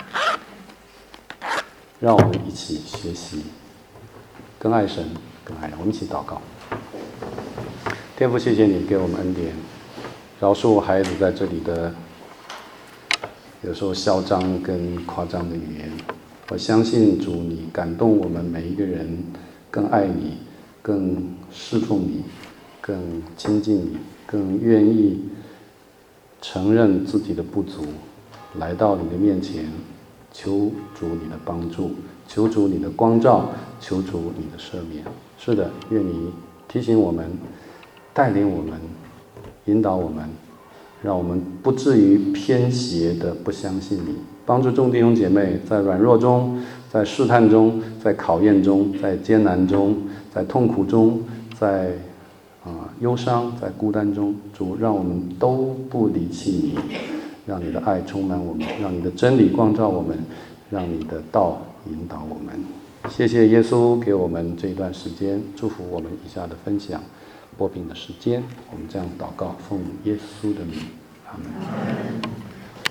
让我们一起学习，更爱神，更爱人。我们一起祷告。天父，谢谢你给我们恩典，饶恕孩子在这里的有时候嚣张跟夸张的语言。我相信主，你感动我们每一个人，更爱你，更侍奉你，更亲近你，更愿意承认自己的不足，来到你的面前，求主你的帮助，求主你的光照，求主你的赦免。是的，愿你提醒我们，带领我们，引导我们，让我们不至于偏斜的不相信你。帮助众弟兄姐妹在软弱中，在试探中，在考验中，在艰难中，在痛苦中，在忧伤，在孤单中，主让我们都不离弃你，让你的爱充满我们，让你的真理光照我们，让你的道引导我们。谢谢耶稣给我们这一段时间，祝福我们以下的分享播饼的时间。我们这样祷告，奉耶稣的名，阿门。